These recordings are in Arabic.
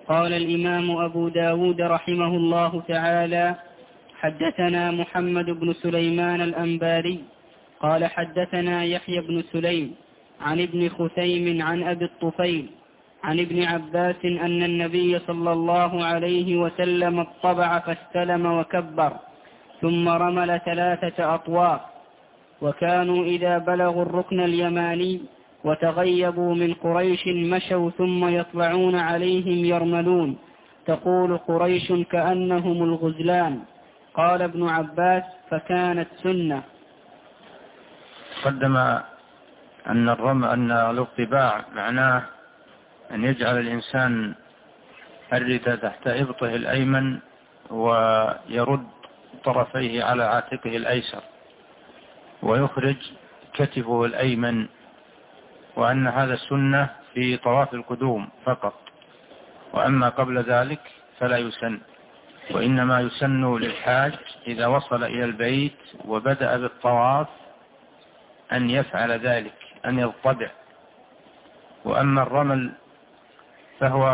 قال الإمام أبو داود رحمه الله تعالى: حدثنا محمد بن سليمان الأنباري قال حدثنا يحيى بن سليم عن ابن خثيم عن أبي الطفيل عن ابن عباس أن النبي صلى الله عليه وسلم اطبع فاستلم وكبر ثم رمل 3 أطواف، وكانوا إذا بلغوا الركن اليماني وتغيبوا من قريش مشوا ثم يطلعون عليهم يرملون، تقول قريش كأنهم الغزلان. قال ابن عباس: فكانت سنة. قدم أن الاطباع معناه أن يجعل الإنسان الردة تحت إبطه الأيمن ويرد طرفيه على عاتقه الأيسر ويخرج كتفه الأيمن، وأن هذا السنة في طواف القدوم فقط، وأما قبل ذلك فلا يسن، وإنما يسن للحاج إذا وصل إلى البيت وبدأ بالطواف أن يفعل ذلك، أن يضطبع. وأما الرمل فهو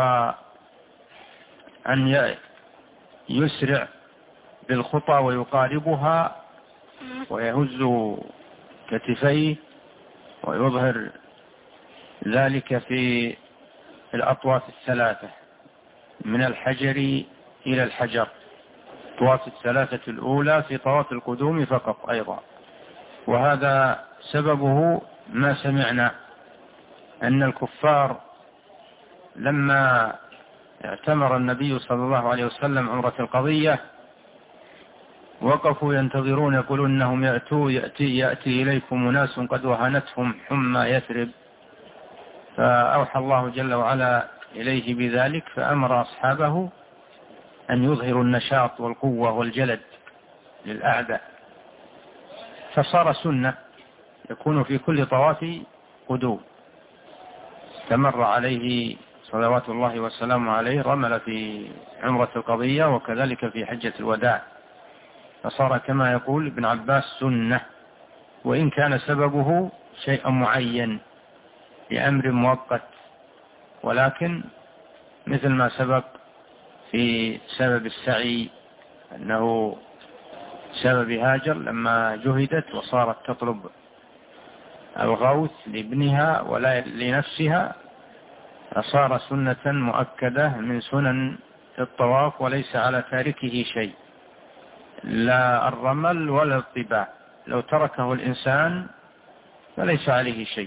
أن يسرع بالخطى ويقاربها ويهز كتفيه ويظهر ذلك في الأطواف 3 من الحجر إلى الحجر، الأطواف 3 الأولى في طواف القدوم فقط أيضا. وهذا سببه ما سمعنا أن الكفار لما اعتمر النبي صلى الله عليه وسلم عمرة القضية وقفوا ينتظرون، يقولون أنهم يأتي إليكم أناس قد وهنتهم حمى يثرب، فأوحى الله جل وعلا إليه بذلك فأمر أصحابه أن يظهروا النشاط والقوة والجلد للأعداء، فصار سنة يكون في كل طواف قدوم. استمر عليه صلوات الله وسلامه عليه، رمل في عمرة القضية وكذلك في حجة الوداع، فصار كما يقول ابن عباس سنة، وإن كان سببه شيء معين لأمر مؤقت، ولكن مثل ما سبق في سبب السعي أنه سبب هاجر لما جهدت وصارت تطلب الغوث لابنها ولا لنفسها، فصار سنة مؤكدة من سنن الطواف، وليس على تاركه شيء، لا الرمل ولا الطباع، لو تركه الإنسان فليس عليه شيء،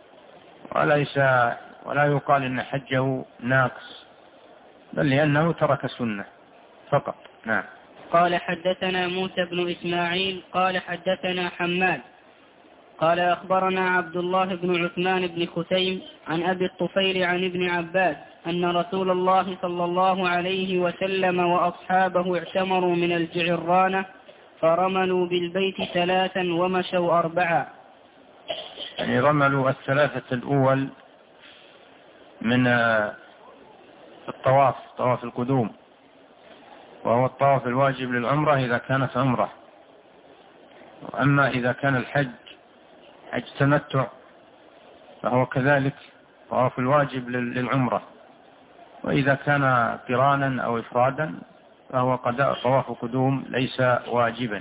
ولا يقال إن حجه ناقص، بل لأنه ترك سنة فقط. نعم. قال حدثنا موسى بن إسماعيل قال حدثنا حماد قال أخبرنا عبد الله بن عثمان بن خثيم عن أبي الطفيل عن ابن عباس أن رسول الله صلى الله عليه وسلم وأصحابه اعتمروا من الجعرانة فرملوا بالبيت 3 ومشوا 4. يعني رملوا 3 الأول من الطواف، طواف القدوم، وهو الطواف الواجب للعمرة إذا كانت عمرة. وأما إذا كان الحج حج تمتع فهو كذلك طواف الواجب للعمرة، وإذا كان قرانا أو إفرادا فهو قضاء طواف قدوم ليس واجبا.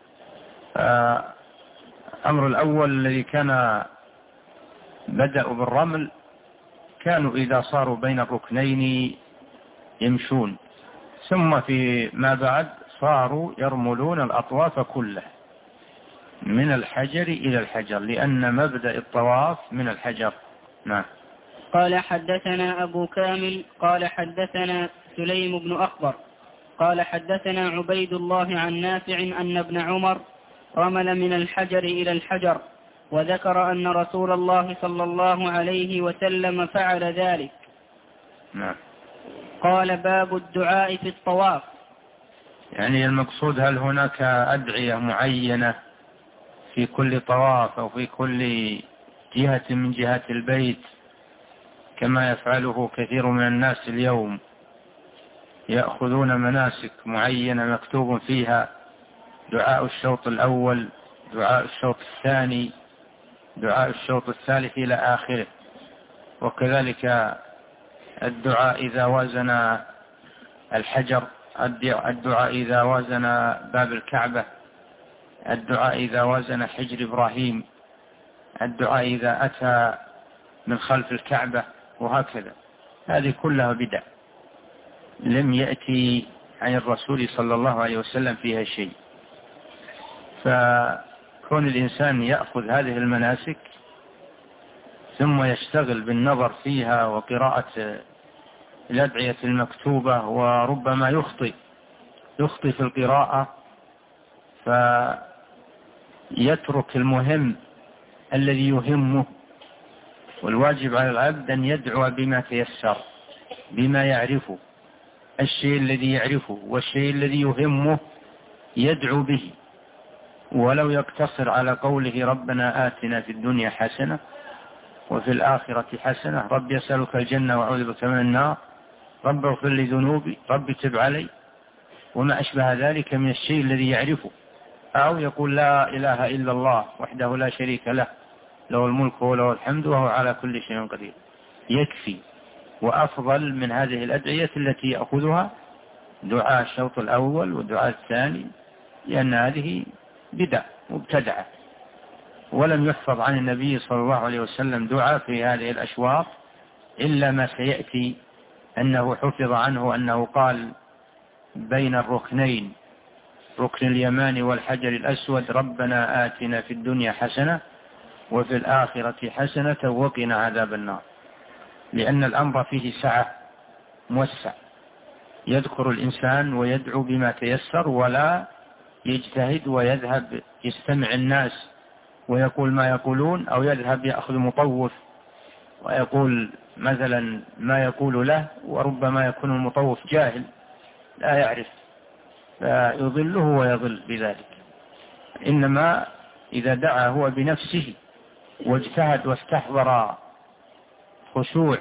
الأمر الأول الذي كان بدأوا بالرمل كانوا إذا صاروا بين الركنين يمشون، ثم في ما بعد صاروا يرملون الأطواف كلها من الحجر إلى الحجر، لأن مبدأ الطواف من الحجر. نعم. قال حدثنا أبو كامل قال حدثنا سليم بن أخبر قال حدثنا عبيد الله عن نافع أن ابن عمر رمل من الحجر إلى الحجر، وذكر أن رسول الله صلى الله عليه وسلم فعل ذلك. نعم. قال باب الدعاء في الطواف. يعني المقصود هل هناك أدعية معينة في كل طواف أو في كل جهة من جهات البيت كما يفعله كثير من الناس اليوم، يأخذون مناسك معينة مكتوب فيها دعاء الشوط الأول، دعاء الشوط الثاني، دعاء الشوط الثالث إلى آخره، وكذلك الدعاء إذا وازن الحجر، الدعاء إذا وازن باب الكعبة، الدعاء إذا وازن حجر إبراهيم، الدعاء إذا أتى من خلف الكعبة، وهكذا. هذه كلها بدع لم يأتي عن الرسول صلى الله عليه وسلم فيها شيء. فكون الإنسان يأخذ هذه المناسك ثم يشتغل بالنظر فيها وقراءة الأدعية المكتوبة، وربما يخطئ في القراءة، فيترك المهم الذي يهمه. والواجب على العبد أن يدعو بما تيسر، بما يعرفه، الشيء الذي يعرفه والشيء الذي يهمه يدعو به، ولو يقتصر على قوله ربنا آتنا في الدنيا حسنة وفي الآخرة حسنة، رب يسألك الجنة وأعوذ بك من النار، رب اغفر لي ذنوبي، رب تب علي، وما أشبه ذلك من الشيء الذي يعرفه. أو يقول لا إله إلا الله وحده لا شريك له، له الملك وله الحمد وهو على كل شيء قدير، يكفي. وأفضل من هذه الأدعية التي يأخذها دعاء الشوط الأول ودعاء الثاني، لأن هذه بدع مبتدعة، ولم يحفظ عن النبي صلى الله عليه وسلم دعاء في هذه الأشواط إلا ما سيأتي أنه حفظ عنه أنه قال بين الركنين، ركن اليمان والحجر الأسود، ربنا آتنا في الدنيا حسنة وفي الآخرة حسنة وقنا عذاب النار، لأن الأمر فيه سعة موسع، يذكر الإنسان ويدعو بما تيسر، ولا يجتهد ويذهب يستمع الناس ويقول ما يقولون، أو يذهب يأخذ مطوف ويقول مثلا ما يقول له، وربما يكون المطوف جاهل لا يعرف فيضله ويضل بذلك. إنما إذا دعا هو بنفسه واجتهد واستحضر خشوع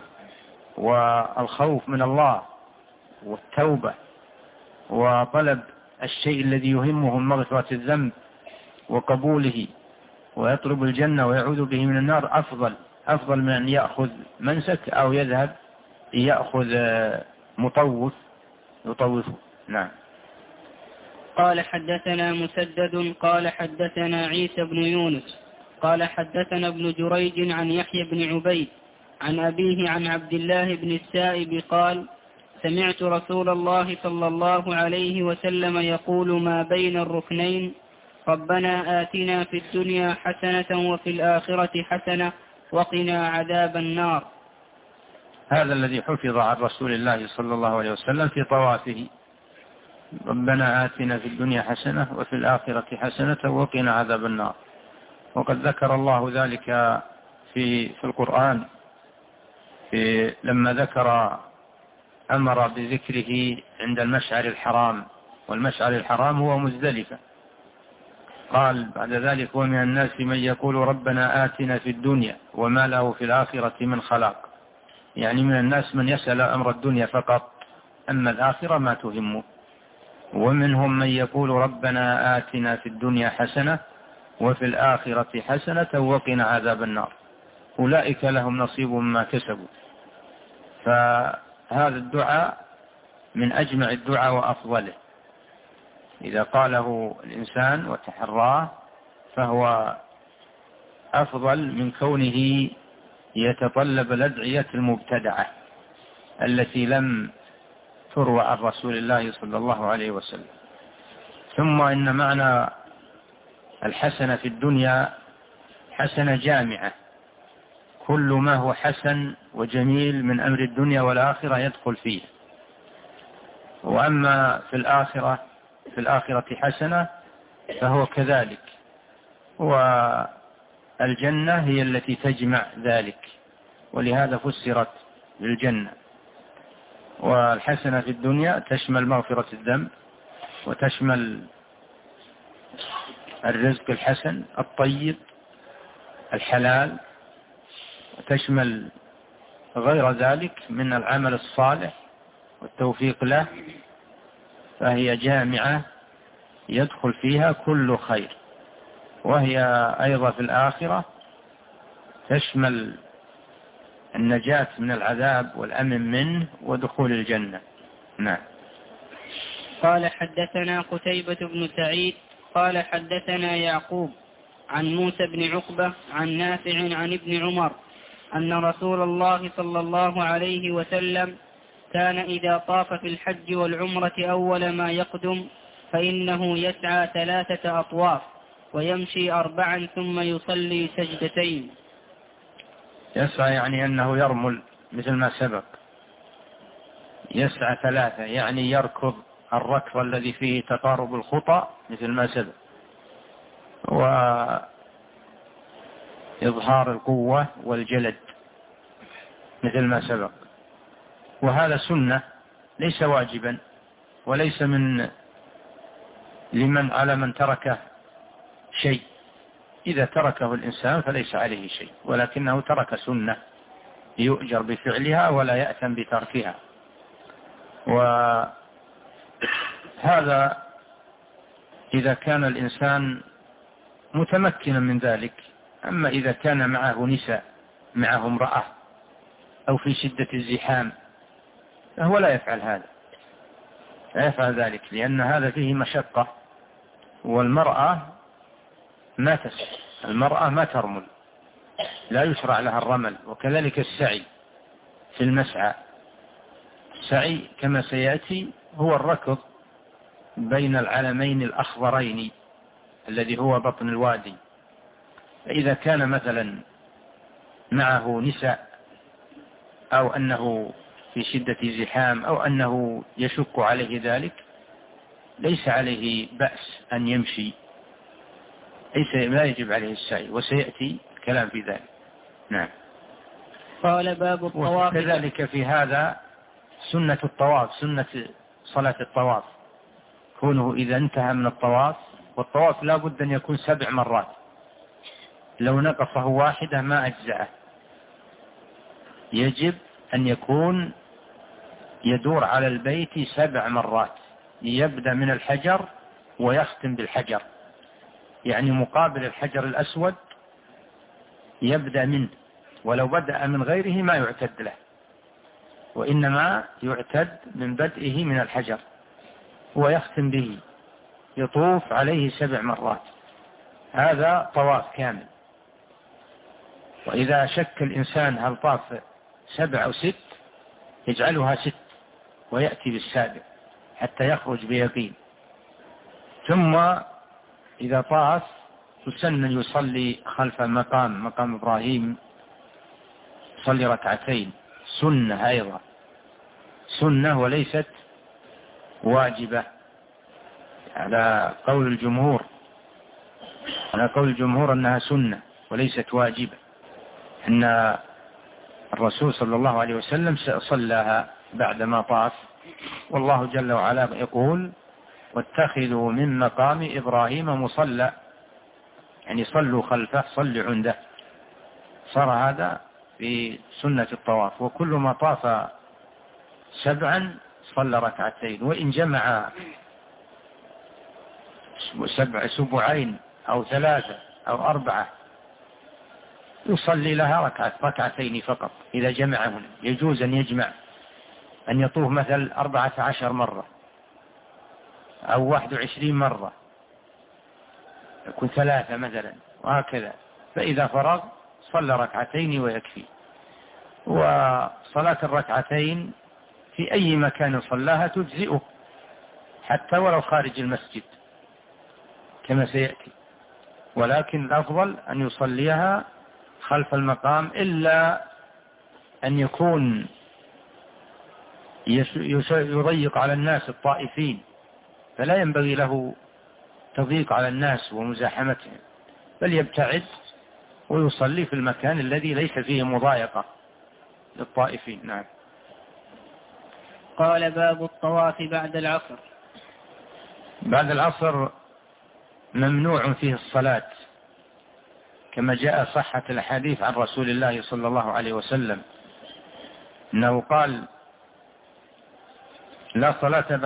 والخوف من الله والتوبة وطلب الشيء الذي يهمه من مغفرة الذنب وقبوله، ويطلب الجنة ويعوذ به من النار، أفضل من أن يأخذ منسك أو يذهب يأخذ مطوف يطوفه. نعم. قال حدثنا مسدد قال حدثنا عيسى بن يونس قال حدثنا ابن جريج عن يحيى بن عبيد عن أبيه عن عبد الله بن السائب قال سمعت رسول الله صلى الله عليه وسلم يقول ما بين الركنين ربنا آتنا في الدنيا حسنة وفي الآخرة حسنة وقنا عذاب النار. هذا الذي حفظ عن رسول الله صلى الله عليه وسلم في طوافه، ربنا آتنا في الدنيا حسنة وفي الآخرة حسنة وقنا عذاب النار. وقد ذكر الله ذلك في القرآن لما أمر بذكره عند المشعر الحرام، والمشعر الحرام هو مزدلفة. قال بعد ذلك ومن الناس من يقول ربنا آتنا في الدنيا وما له في الآخرة من خلاق، يعني من الناس من يسأل أمر الدنيا فقط، أما الآخرة ما تهمه. ومنهم من يقول ربنا آتنا في الدنيا حسنة وفي الآخرة حسنة وقنا عذاب النار، أولئك لهم نصيب مما كسبوا. فهذا الدعاء من أجمع الدعاء وأفضله، إذا قاله الإنسان وتحراه فهو أفضل من كونه يتطلب الأدعية المبتدعة التي لم تروى عن رسول الله صلى الله عليه وسلم. ثم إن معنى الحسنة في الدنيا حسنة جامعة، كل ما هو حسن وجميل من أمر الدنيا والآخرة يدخل فيه. وأما في الآخرة حسنة فهو كذلك، والجنة هي التي تجمع ذلك، ولهذا فسرت بالجنة. والحسنة في الدنيا تشمل مغفرة الذنب، وتشمل الرزق الحسن الطيب الحلال، وتشمل غير ذلك من العمل الصالح والتوفيق له، فهي جامعة يدخل فيها كل خير. وهي أيضا في الآخرة تشمل النجاة من العذاب والأمن منه ودخول الجنة. نعم. قال حدثنا قتيبة بن سعيد قال حدثنا يعقوب عن موسى بن عقبة عن نافع عن ابن عمر أن رسول الله صلى الله عليه وسلم كان إذا طاف في الحج والعمرة أول ما يقدم فإنه يسعى 3 أطواف ويمشي 4 ثم يصلي سجدتين. يسعى يعني أنه يرمل مثل ما سبق. يسعى 3 يعني يركض الركض الذي فيه تقارب الخطى مثل ما سبق، وإظهار القوة والجلد مثل ما سبق. وهذا سنة ليس واجبا، وليس على من تركه شيء. إذا تركه الإنسان فليس عليه شيء، ولكنه ترك سنة يؤجر بفعلها ولا يأثم بتركها. وهذا إذا كان الإنسان متمكنا من ذلك. أما إذا كان معه نساء، معه امرأة، أو في شدة الزحام، فهو لا يفعل هذا، لا يفعل ذلك، لأن هذا فيه مشقة. والمرأة ما تسعى، المرأة ما ترمل، لا يشرع لها الرمل. وكذلك السعي في المسعى. السعي كما سيأتي هو الركض بين العلمين الأخضرين الذي هو بطن الوادي. فإذا كان مثلا معه نساء، أو أنه في شدة زحام، أو أنه يشق عليه ذلك، ليس عليه بأس أن يمشي، لا يجب عليه السعي، وسيأتي الكلام في ذلك. نعم. قال باب الطواف. وكذلك في هذا سنة الطواف، سنة صلاة الطواف، كونه إذا انتهى من الطواف، والطواف لا بد أن يكون 7 مرات، لو نقصه 1 ما أجزأه، يجب أن يكون يدور على البيت 7 مرات، يبدأ من الحجر ويختم بالحجر، يعني مقابل الحجر الأسود يبدأ منه، ولو بدأ من غيره ما يعتد له، وإنما يعتد من بدئه من الحجر، ويختم به، يطوف عليه 7 مرات. هذا طواف كامل. وإذا شك الإنسان هل طاف 7 أو 6 يجعلها 6 ويأتي بالسابع حتى يخرج بيقين. ثم إذا طاف يسن يصلي خلف مقام إبراهيم، يصلي 2 سنة أيضا، سنة وليست واجبة على قول الجمهور أنها سنة وليست واجبة، أن الرسول صلى الله عليه وسلم صلاها بعدما طاف. والله جل وعلا يقول: واتخذوا من مقام إبراهيم مصلى، يعني صلوا خلفه، صلوا عنده. صار هذا في سنة الطواف. وكل ما طاف 7 صلى 2، وإن جمع 7 أو 3 أو 4 يصلي لها 2 فقط. إذا جمعهن يجوز أن يجمع، أن يطوف مثل 14 مرة أو 21 مرة، يكون 3 مثلا، وهكذا. فإذا فرغ صلى 2 ويكفي. وصلاة 2 في أي مكان صلاها تجزئه، حتى ولو خارج المسجد كما سيأتي. ولكن الأفضل أن يصليها خلف المقام، إلا أن يكون يضيق على الناس الطائفين، فلا ينبغي له تضييق على الناس ومزاحمتهم، بل يبتعد ويصلي في المكان الذي ليس فيه مضايقة للطائفين. نعم. قال باب الطواف بعد العصر. بعد العصر ممنوع فيه الصلاة، كما جاء صحة الحديث عن رسول الله صلى الله عليه وسلم أنه قال: لا صلاة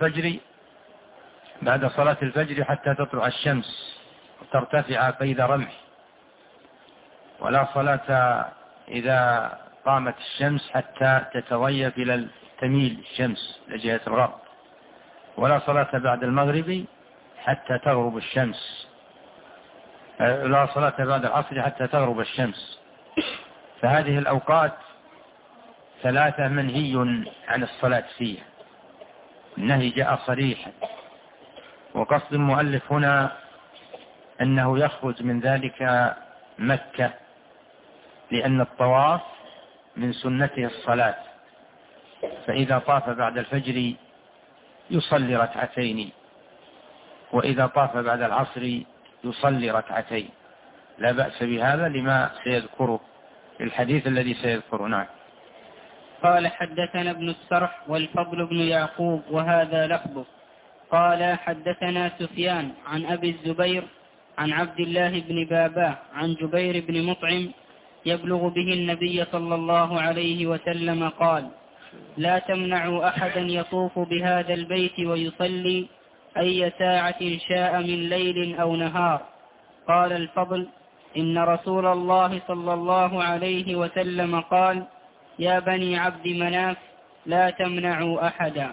بعد صلاة الفجر حتى تطلع الشمس وترتفع قيد رمح، ولا صلاة إذا قامت الشمس حتى تتغيب إلى تميل الشمس لجهة الغرب، ولا صلاة بعد المغرب حتى تغرب الشمس، لا صلاة بعد العصر حتى تغرب الشمس. فهذه الأوقات ثلاثة منهي عن الصلاة فيها، النهي جاء صريحا. وقصد المؤلف هنا أنه يخرج من ذلك مكة، لأن الطواف من سنته الصلاة، فإذا طاف بعد الفجر يصلي ركعتين، وإذا طاف بعد العصر يصلي ركعتين، لا بأس بهذا لما سيذكره الحديث الذي سيذكره. نعم. قال حدثنا ابن السرح والفضل بن يعقوب وهذا لفظه. قال حدثنا سفيان عن أبي الزبير عن عبد الله بن باباه عن جبير بن مطعم يبلغ به النبي صلى الله عليه وسلم قال: لا تمنعوا أحدا يطوف بهذا البيت ويصلي أي ساعة شاء من ليل أو نهار. قال الفضل: إن رسول الله صلى الله عليه وسلم قال: يا بني عبد مناف لا تمنعوا أحدا.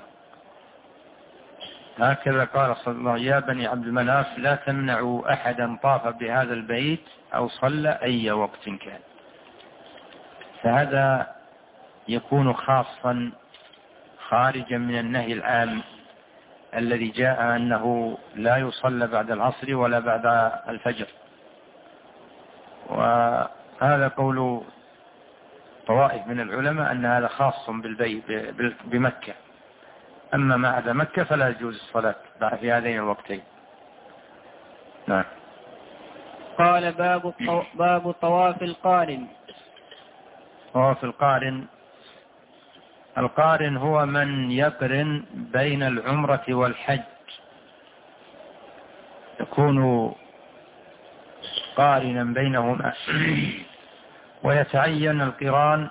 هكذا قال صلى الله عليه وسلم: يا بني عبد مناف لا تمنعوا أحدا طاف بهذا البيت أو صلى أي وقت كان. فهذا يكون خاصا خارجا من النهي العام الذي جاء أنه لا يصلى بعد العصر ولا بعد الفجر. وهذا قول طوائف من العلماء أن هذا خاص بمكة، أما ما عدا مكة فلا يجوز الصلاة في هذين الوقتين. نعم. قال باب طواف القارن. طواف القارن: القارن هو من يقرن بين العمرة والحج، يكون قارنا بينهما، ويتعين القران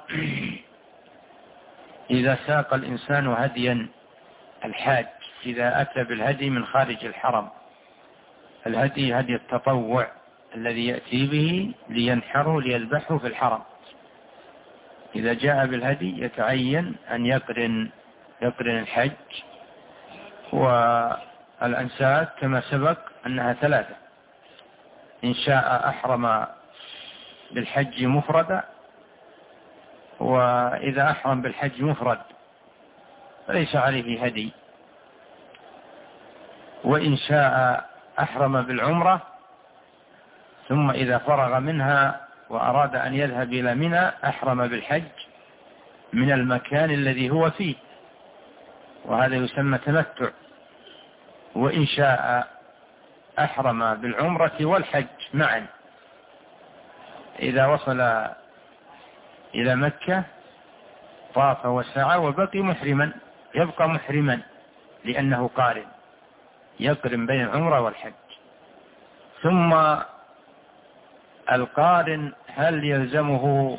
إذا ساق الإنسان هديا الحاج، إذا أتى بالهدي من خارج الحرم. الهدي هدي التطوع الذي يأتي به لينحره ليذبحه في الحرم. إذا جاء بالهدي يتعين أن يقرن الحج والأنساك كما سبق أنها ثلاثة: إن شاء أحرم بالحج مفردا، وإذا أحرم بالحج مفرد فليس عليه هدي، وإن شاء أحرم بالعمرة ثم إذا فرغ منها وأراد أن يذهب إلى منى أحرم بالحج من المكان الذي هو فيه، وهذا يسمى تمتع. وإن شاء أحرم بالعمرة والحج معا، إذا وصل إلى مكة طاف وسعى وبقي محرما، يبقى محرما لأنه قارن، يقرن بين العمرة والحج. ثم القارن هل يلزمه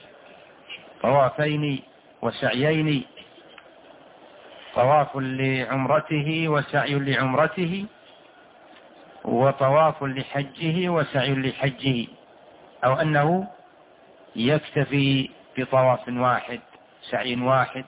طوافين وسعيين، طواف لعمرته وسعي لعمرته، وطواف لحجه وسعي لحجه، أو أنه يكتفي بطواف واحد سعي واحد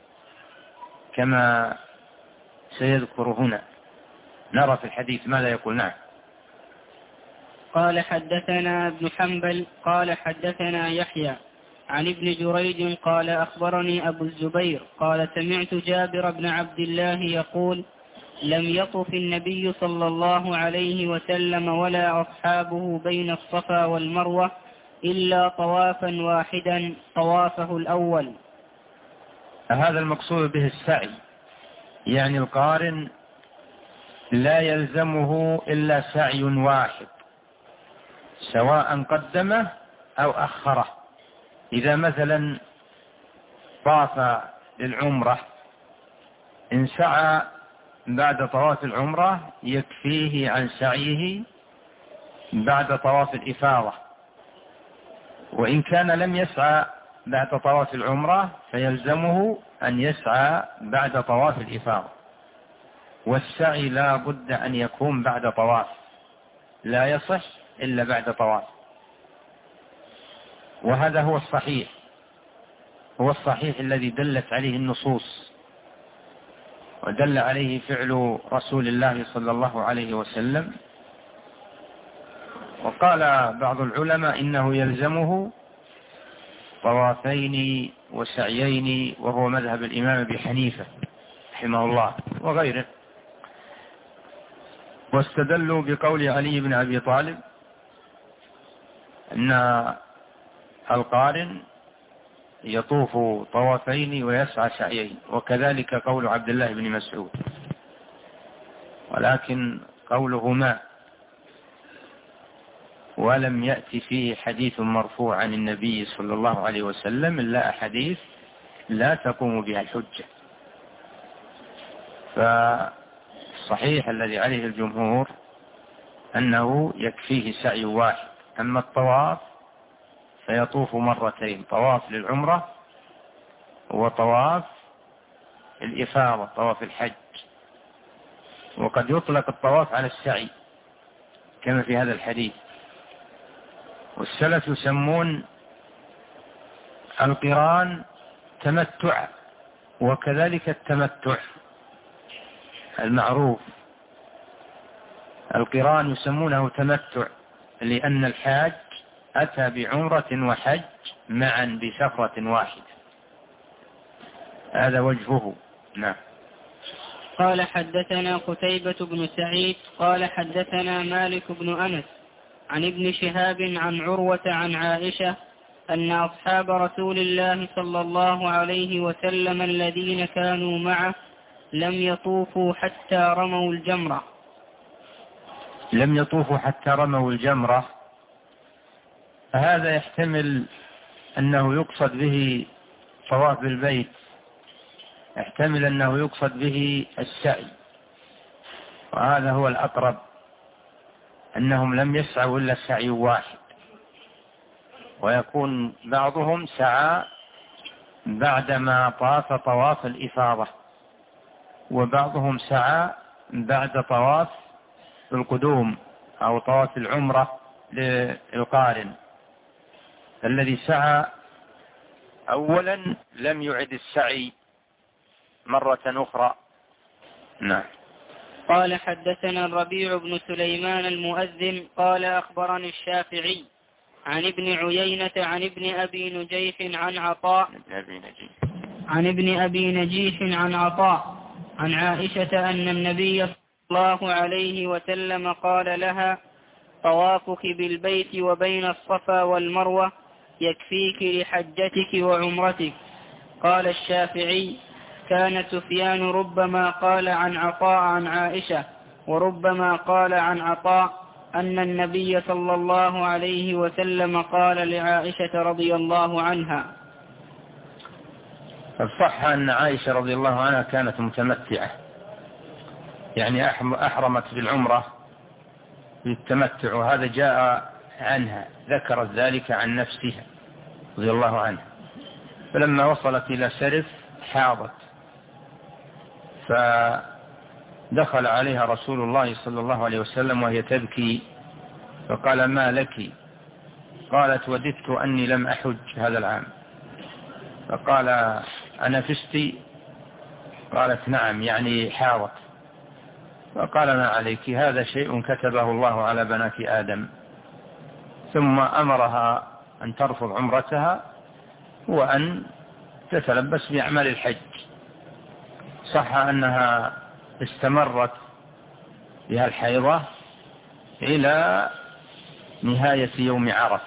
كما سيذكر هنا؟ نرى في الحديث ماذا يقول. نعم. قال حدثنا ابن حنبل قال حدثنا يحيى عن ابن جريج قال أخبرني أبو الزبير قال سمعت جابر بن عبد الله يقول: لم يطف النبي صلى الله عليه وسلم ولا أصحابه بين الصفا والمروة إلا طوافا واحدا طوافه الأول. هذا المقصود به السعي، يعني القارن لا يلزمه إلا سعي واحد سواء قدمه أو أخره. إذا مثلا طاف للعمرة إن سعى بعد طواف العمرة يكفيه عن سعيه بعد طواف الإفاضة، وإن كان لم يسعى بعد طواف العمرة فيلزمه أن يسعى بعد طواف الإفاضة. والسعي لا بد أن يكون بعد طواف، لا يصح إلا بعد طواف، وهذا هو الصحيح. هو الصحيح الذي دلت عليه النصوص ودل عليه فعل رسول الله صلى الله عليه وسلم. وقال بعض العلماء إنه يلزمه طوافين وسعيين، وهو مذهب الإمام أبي حنيفة رحمه الله وغيره. واستدلوا بقول علي بن أبي طالب أن القارن يطوف طوافين ويسعى سعيين، وكذلك قول عبد الله بن مسعود. ولكن قولهما ولم يأتي فيه حديث مرفوع عن النبي صلى الله عليه وسلم إلا أحاديث لا تقوم بها الحجة. فالصحيح الذي عليه الجمهور أنه يكفيه سعي واحد. أما الطواف فيطوف مرتين، طواف للعمرة وطواف الإفاضة، طواف الحج. وقد يطلق الطواف على السعي كما في هذا الحديث. والسلف يسمون القران تمتع، وكذلك التمتع المعروف القران يسمونه تمتع، لأن الحاج أتى بعمرة وحج معا بسفرة واحدة. هذا وجهه. نعم. قال حدثنا قتيبة بن سعيد قال حدثنا مالك بن أنس عن ابن شهاب عن عروة عن عائشة أن أصحاب رسول الله صلى الله عليه وسلم الذين كانوا معه لم يطوفوا حتى رموا الجمرة. لم يطوفوا حتى رموا الجمرة، فهذا يحتمل أنه يقصد به طواف بالبيت، يحتمل أنه يقصد به السعي، وهذا هو الأقرب، أنهم لم يسعوا إلا سعي واحد، ويكون بعضهم سعى بعدما طاف طواف الإفاضة، وبعضهم سعى بعد طواف القدوم أو طواف العمرة للقارن. الذي سعى أولا لم يعد السعي مرة أخرى. نعم. قال حدثنا الربيع بن سليمان المؤذن قال أخبرني الشافعي عن ابن عيينة عن ابن أبي نجيح عن عطاء عن عطاء عن عائشة أن النبي صلى الله عليه وسلم قال لها طوافك بالبيت وبين الصفا والمروة يكفيك لحجتك وعمرتك. قال الشافعي كان سفيان ربما قال عن عطاء عن عائشة، وربما قال عن عطاء أن النبي صلى الله عليه وسلم قال لعائشة رضي الله عنها. الصح أن عائشة رضي الله عنها كانت متمتعة، يعني أحرمت بالعمرة بالتمتع، وهذا جاء عنها، ذكرت ذلك عن نفسها رضي الله عنها. فلما وصلت إلى سرف حاضت، فدخل عليها رسول الله صلى الله عليه وسلم وهي تبكي، فقال ما لك؟ قالت وددت أني لم أحج هذا العام. فقال أنفستي؟ قالت نعم، يعني حاضت. فقال ما عليك، هذا شيء كتبه الله على بنات آدم. ثم أمرها أن ترفض عمرتها وأن تتلبس بأعمال الحج. صح أنها استمرت بها الحيضة إلى نهاية يوم عرفة،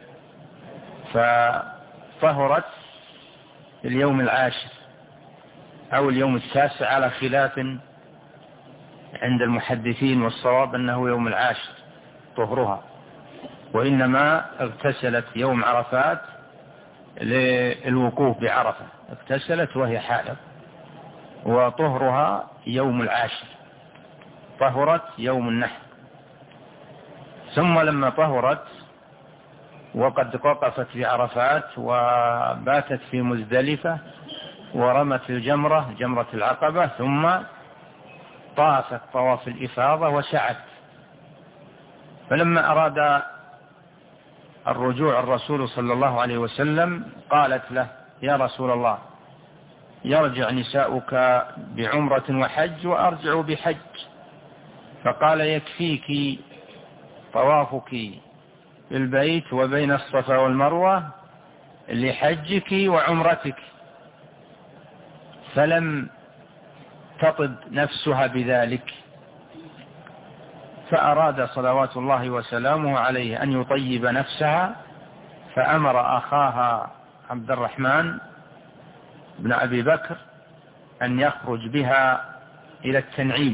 فطهرت اليوم العاشر أو اليوم التاسع على خلاف عند المحدثين، والصواب أنه يوم العاشر طهرها، وإنما اغتسلت يوم عرفات للوقوف بعرفة، اغتسلت وهي حائض، وطهرها يوم العاشر، طهرت يوم النحر. ثم لما طهرت وقد وقفت في عرفات وباتت في مزدلفة ورمت الجمرة، جمرة العقبة، ثم طافت طواف الإفاضة وسعت. فلما أراد الرجوع الرسول صلى الله عليه وسلم قالت له يا رسول الله يرجع نساؤك بعمرة وحج وأرجع بحج؟ فقال يكفيك طوافك بالبيت وبين الصفا والمروة لحجك وعمرتك. فلم تطب نفسها بذلك، فأراد صلوات الله وسلامه عليه أن يطيب نفسها، فأمر أخاها عبد الرحمن بن أبي بكر أن يخرج بها إلى التنعيم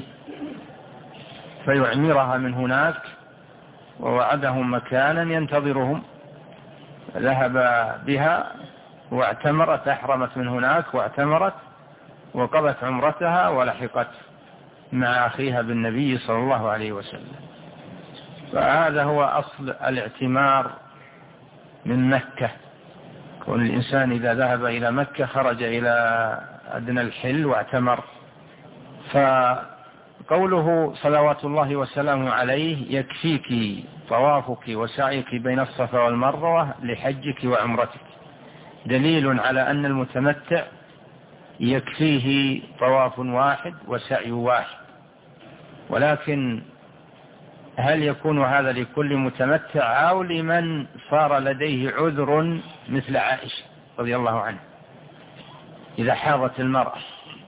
فيعمرها من هناك، ووعدهم مكانا ينتظرهم. ذهب بها واعتمرت، أحرمت من هناك واعتمرت وقضت عمرتها ولحقت مع أخيها بالنبي صلى الله عليه وسلم. فهذا هو أصل الاعتمار من مكة. كل الإنسان إذا ذهب إلى مكة خرج إلى أدنى الحل واعتمر. فقوله صلوات الله وسلامه عليه يكفيك طوافك وسعيك بين الصفا والمروة لحجك وعمرتك دليل على أن المتمتع يكفيه طواف واحد وسعي واحد. ولكن هل يكون هذا لكل متمتع أو لمن صار لديه عذر مثل عائشة رضي الله عنها؟ إذا حاضت المرأة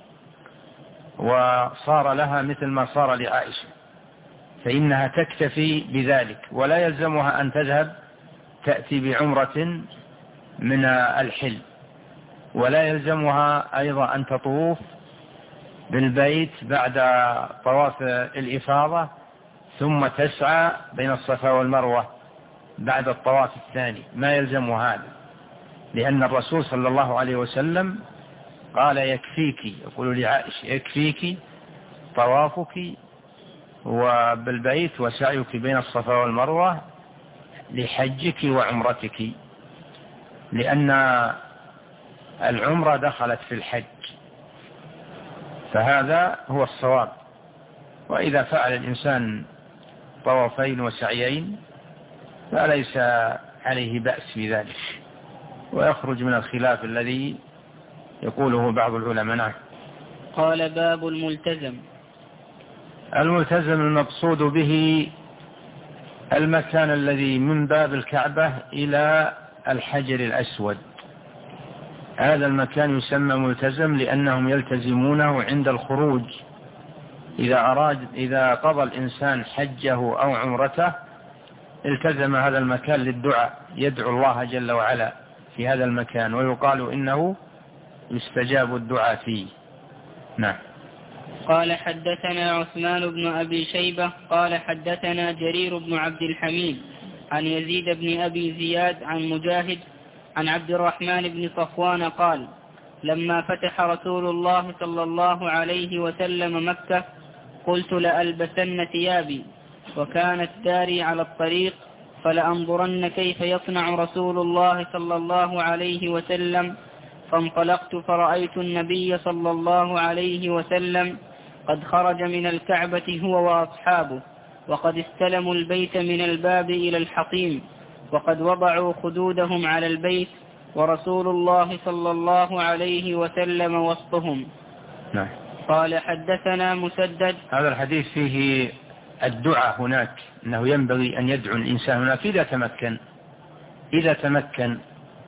وصار لها مثل ما صار لعائشة فإنها تكتفي بذلك، ولا يلزمها أن تذهب تأتي بعمرة من الحل، ولا يلزمها أيضا أن تطوف بالبيت بعد طواف الإفاضة ثم تسعى بين الصفا والمروة بعد الطواف الثاني. ما يلزم هذا، لأن الرسول صلى الله عليه وسلم قال يكفيك، يقول لعائشة يكفيك طوافك وبالبيت وسعيك بين الصفا والمروة لحجك وعمرتك، لأن العمرة دخلت في الحج، فهذا هو الصواب. وإذا فعل الإنسان طوافين وسعيين فليس عليه بأس بذلك، ويخرج من الخلاف الذي يقوله بعض العلماء. قال باب الملتزم. الملتزم المقصود به المكان الذي من باب الكعبة إلى الحجر الأسود، هذا المكان يسمى ملتزم لأنهم يلتزمونه عند الخروج. إذا قضى الإنسان حجه أو عمرته التزم هذا المكان للدعاء، يدعو الله جل وعلا في هذا المكان، ويقال إنه يستجاب الدعاء فيه. نعم. قال حدثنا عثمان بن أبي شيبة قال حدثنا جرير بن عبد الحميد عن يزيد بن أبي زياد عن مجاهد عن عبد الرحمن بن صفوان قال لما فتح رسول الله صلى الله عليه وسلم مكة قلت لألبسن ثيابي، وكانت داري على الطريق، فلأنظرن كيف يصنع رسول الله صلى الله عليه وسلم. فانطلقت فرأيت النبي صلى الله عليه وسلم قد خرج من الكعبة هو وأصحابه، وقد استلموا البيت من الباب إلى الحطيم، وقد وضعوا خدودهم على البيت، ورسول الله صلى الله عليه وسلم وسطهم. نعم. قال حدثنا مسدد. هذا الحديث فيه الدعاء هناك، أنه ينبغي أن يدعو الإنسان هناك إذا تمكن،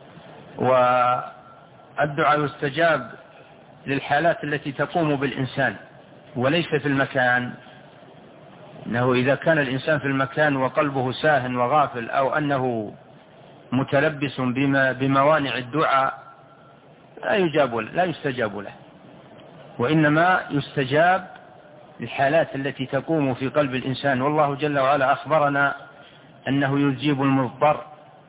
والدعاء يستجاب للحالات التي تقوم بالإنسان وليس في المكان. أنه إذا كان الإنسان في المكان وقلبه ساهن وغافل أو أنه متلبس بموانع الدعاء لا يستجاب له، وإنما يستجاب الحالات التي تقوم في قلب الإنسان. والله جل وعلا أخبرنا أنه يجيب المضطر،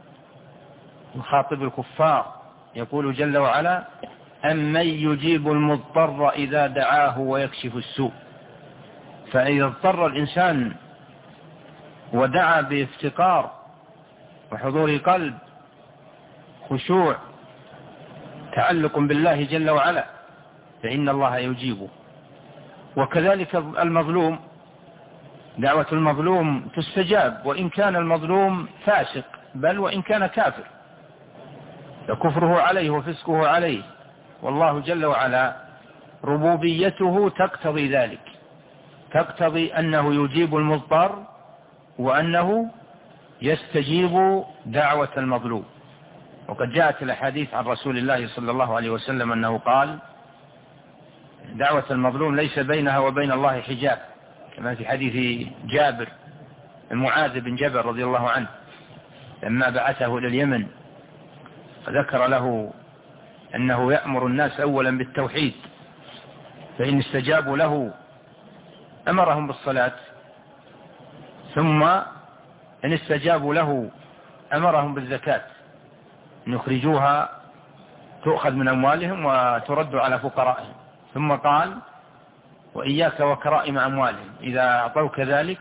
يخاطب الكفار يقول جل وعلا أمن يجيب المضطر إذا دعاه ويكشف السوء. فإذا اضطر الإنسان ودعا بافتقار وحضور قلب خشوع تعلق بالله جل وعلا فإن الله يجيبه. وكذلك المظلوم، دعوة المظلوم تستجاب وإن كان المظلوم فاسق بل وإن كان كافر، فكفره عليه وفسقه عليه، والله جل وعلا ربوبيته تقتضي ذلك، تقتضي أنه يجيب المضطر وأنه يستجيب دعوة المظلوم. وقد جاءت الأحاديث عن رسول الله صلى الله عليه وسلم أنه قال: دعوة المظلوم ليس بينها وبين الله حجاب، كما في حديث جابر معاذ بن جبل رضي الله عنه لما بعثه إلى اليمن، فذكر له أنه يأمر الناس أولا بالتوحيد، فإن استجابوا له أمرهم بالصلاة، ثم إن استجابوا له أمرهم بالزكاة نخرجوها تؤخذ من أموالهم وترد على فقرائهم، ثم قال: وإياك وكرائم أموالهم، إذا أعطوك ذلك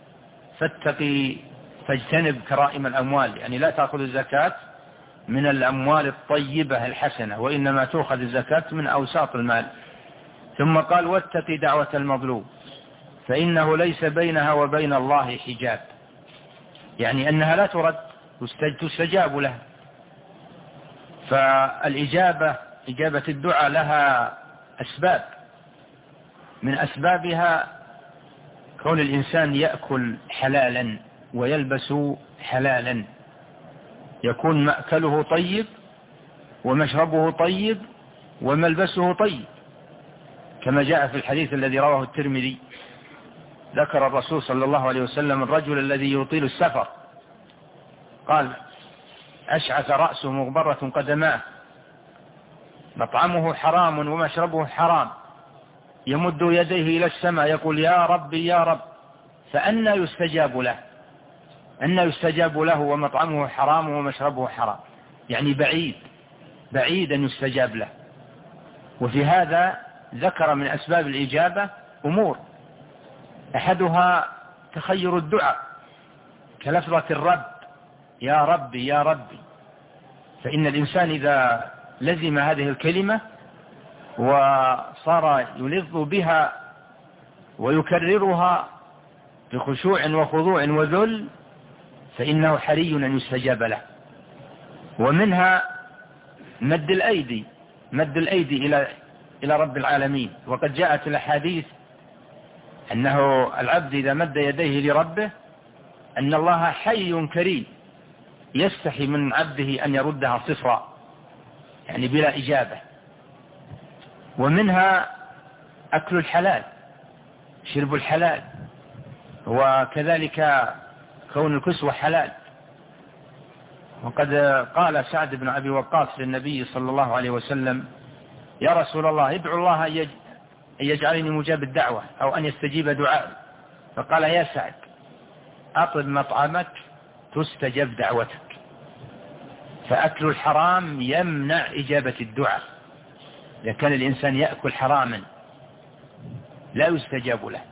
فاجتنب كرائم الأموال، يعني لا تأخذ الزكاة من الأموال الطيبة الحسنة، وإنما تأخذ الزكاة من أوساط المال. ثم قال: واتق دعوة المظلوم فإنه ليس بينها وبين الله حجاب، يعني أنها لا ترد، تستجاب لها. فالإجابة، إجابة الدعاء لها أسباب، من أسبابها كون الإنسان يأكل حلالا ويلبس حلالا، يكون مأكله طيب ومشربه طيب وملبسه طيب، كما جاء في الحديث الذي رواه الترمذي، ذكر الرسول صلى الله عليه وسلم الرجل الذي يطيل السفر، قال: أشعث رأسه مغبرة قدماه، مطعمه حرام ومشربه حرام، يمد يديه إلى السماء يقول: يا ربي يا رب، فأنى يستجاب له؟ أنى يستجاب له ومطعمه حرام ومشربه حرام، يعني بعيد أن يستجاب له. وفي هذا ذكر من أسباب الإجابة أمور، أحدها تخير الدعاء كلفظة الرب: يا ربي يا ربي، فإن الإنسان إذا لزم هذه الكلمة وصار يلظ بها ويكررها بخشوع وخضوع وذل، فإنه حري أن يستجاب له. ومنها مد الأيدي إلى رب العالمين، وقد جاءت الأحاديث أنه العبد إذا مد يديه لربه أن الله حي كريم يستحي من عبده أن يردها صفرا، يعني بلا إجابة. ومنها أكل الحلال، شرب الحلال، وكذلك كون الكسوة حلال. وقد قال سعد بن أبي وقاص للنبي صلى الله عليه وسلم: يا رسول الله، ادعو الله أن يجعلني مجاب الدعوة أو أن يستجيب دعائي. فقال: يا سعد، أطب مطعمك تستجب دعوتك، فأكل الحرام يمنع إجابة الدعاء، إذا كان الإنسان يأكل حراما لا يستجاب له.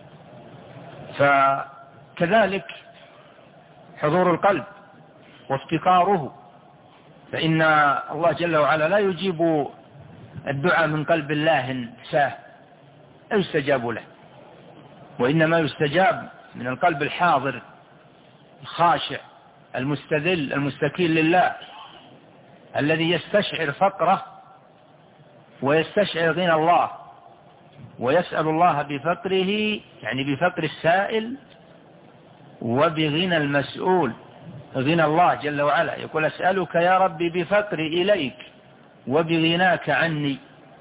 فكذلك حضور القلب وافتقاره، فإن الله جل وعلا لا يجيب الدعاء من قلب الله ساه، لا يستجاب له، وإنما يستجاب من القلب الحاضر الخاشع المستذل المستكين لله، الذي يستشعر فقره ويستشعر غنى الله، ويسأل الله بفقره، يعني بفقر السائل وبغنى المسؤول، غنى الله جل وعلا. يقول: أسألك يا ربي بفقري إليك وبغناك عني.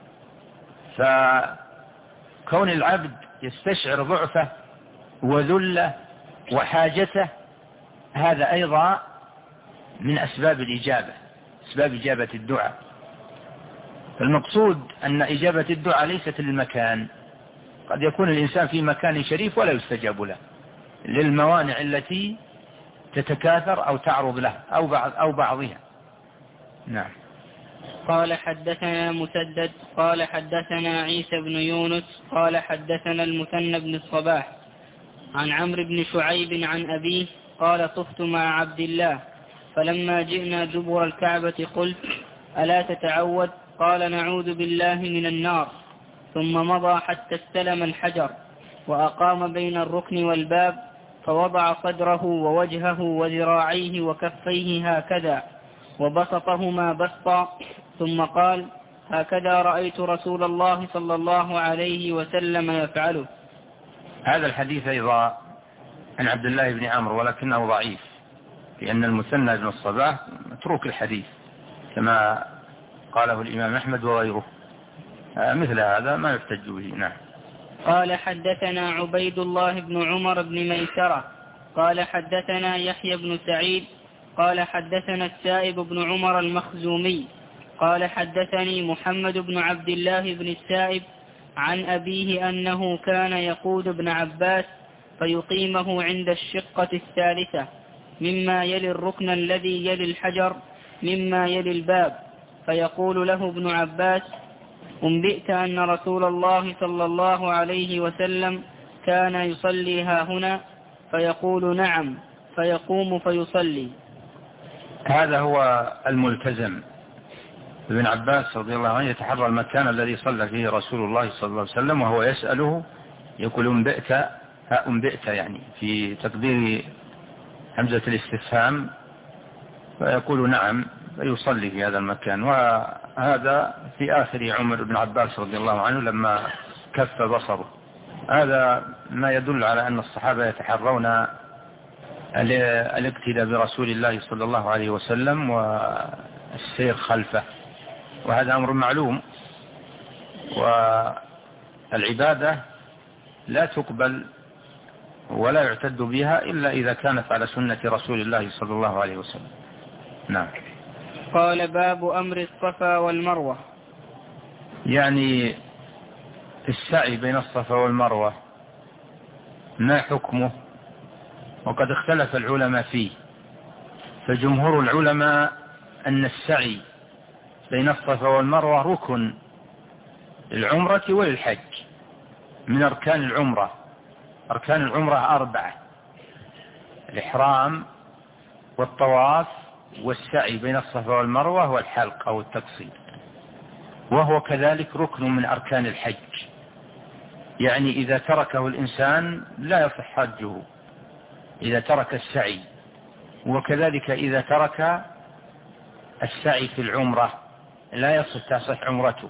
فكون العبد يستشعر ضعفه وذله وحاجته، هذا أيضا من أسباب الإجابة، أسباب إجابة الدعاء. فالمقصود أن إجابة الدعاء ليست للمكان، قد يكون الإنسان في مكان شريف ولا يستجاب له للموانع التي تتكاثر أو تعرض له أو بعضها. نعم. قال: حدثنا مسدد قال حدثنا عيسى بن يونس قال حدثنا المثنى بن الصباح عن عمرو بن شعيب عن أبيه قال: طفت مع عبد الله، فلما جئنا دبر الكعبة قلت: ألا تتعود؟ قال: نعوذ بالله من النار. ثم مضى حتى استلم الحجر، وأقام بين الركن والباب، فوضع صدره ووجهه وذراعيه وكفيه هكذا، وبسطهما بسطا، ثم قال: هكذا رأيت رسول الله صلى الله عليه وسلم يفعله. هذا الحديث أيضا عن عبد الله بن عمرو ولكنه ضعيف، لأن المثنى بن الصباح متروك الحديث كما قاله الإمام أحمد وغيره، مثل هذا ما يحتج به. نعم. قال: حدثنا عبيد الله بن عمر بن ميسرة قال حدثنا يحيى بن سعيد قال حدثنا السائب بن عمر المخزومي قال حدثني محمد بن عبد الله بن السائب عن أبيه أنه كان يقود ابن عباس فيقيمه عند الشقة الثالثة مما يلي الركن الذي يلي الحجر مما يلي الباب، فيقول له ابن عباس: أنبئت أن رسول الله صلى الله عليه وسلم كان يصلي هاهنا؟ فيقول: نعم، فيقوم فيصلي. هذا هو الملتزم. ابن عباس رضي الله عنه يتحرى المكان الذي صلى فيه رسول الله صلى الله عليه وسلم، وهو يسأله يقول: أنبئت يعني في تقدير همزة الاستفهام، فيقول: نعم، فيصلي في هذا المكان. وهذا في آخر عمر بن عباس رضي الله عنه لما كف بصره. هذا ما يدل على أن الصحابة يتحرون الاقتداء برسول الله صلى الله عليه وسلم والسير خلفه، وهذا أمر معلوم. والعبادة لا تقبل ولا يعتد بها إلا إذا كانت على سنة رسول الله صلى الله عليه وسلم. نعم. قال: باب أمر الصفا والمروة. يعني السعي بين الصفا والمروة ما حكمه؟ وقد اختلف العلماء فيه، فجمهور العلماء أن السعي بين الصفا والمروة ركن للعمرة وللحج من أركان العمرة. أركان العمرة 4: الإحرام والطواف والسعي بين الصفا والمروة والحلق أو التقصير، وهو كذلك ركن من أركان الحج. يعني إذا تركه الإنسان لا يصح حجه إذا ترك السعي، وكذلك إذا ترك السعي في العمرة لا تصح عمرته.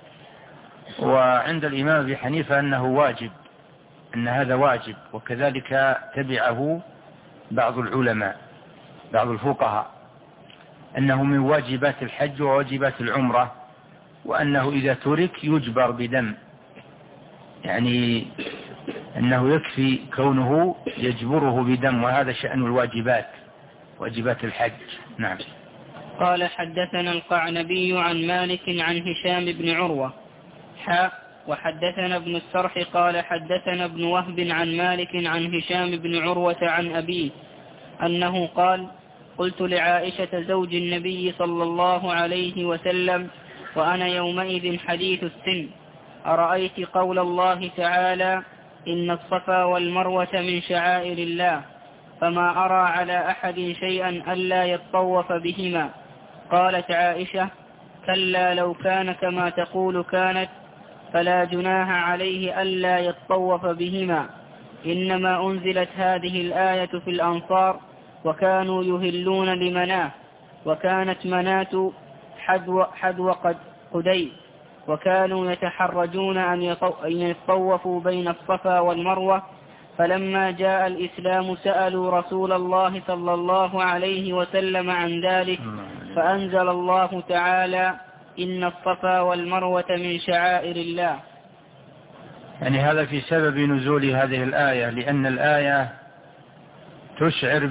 وعند الإمام أبي حنيفة أنه واجب، أن هذا واجب، وكذلك تبعه بعض العلماء بعض الفقهاء أنه من واجبات الحج وواجبات العمرة، وأنه إذا ترك يجبر بدم، يعني أنه يكفي كونه يجبره بدم، وهذا شأن الواجبات، واجبات الحج. نعم. قال: حدثنا القعنبي عن مالك عن هشام بن عروة وحدثنا ابن السرح قال حدثنا ابن وهب عن مالك عن هشام بن عروة عن أبيه أنه قال: قلت لعائشة زوج النبي صلى الله عليه وسلم وأنا يومئذ حديث السن: أرأيت قول الله تعالى: إن الصفا والمروة من شعائر الله، فما أرى على أحد شيئا ألا يطوف بهما. قالت عائشة: كلا لو كان كما تقول كانت، فلا جناح عليه ألا يطوف بهما، إنما أنزلت هذه الآية في الأنصار وكانوا يهلون لمناه، وكانت مناة حدو قدي، وكانوا يتحرجون أن يطوفوا بين الصفا والمروة. فلما جاء الإسلام سألوا رسول الله صلى الله عليه وسلم عن ذلك، فأنزل الله تعالى: إن الصفا والمروة من شعائر الله. يعني هذا في سبب نزول هذه الآية، لأن الآية تشعر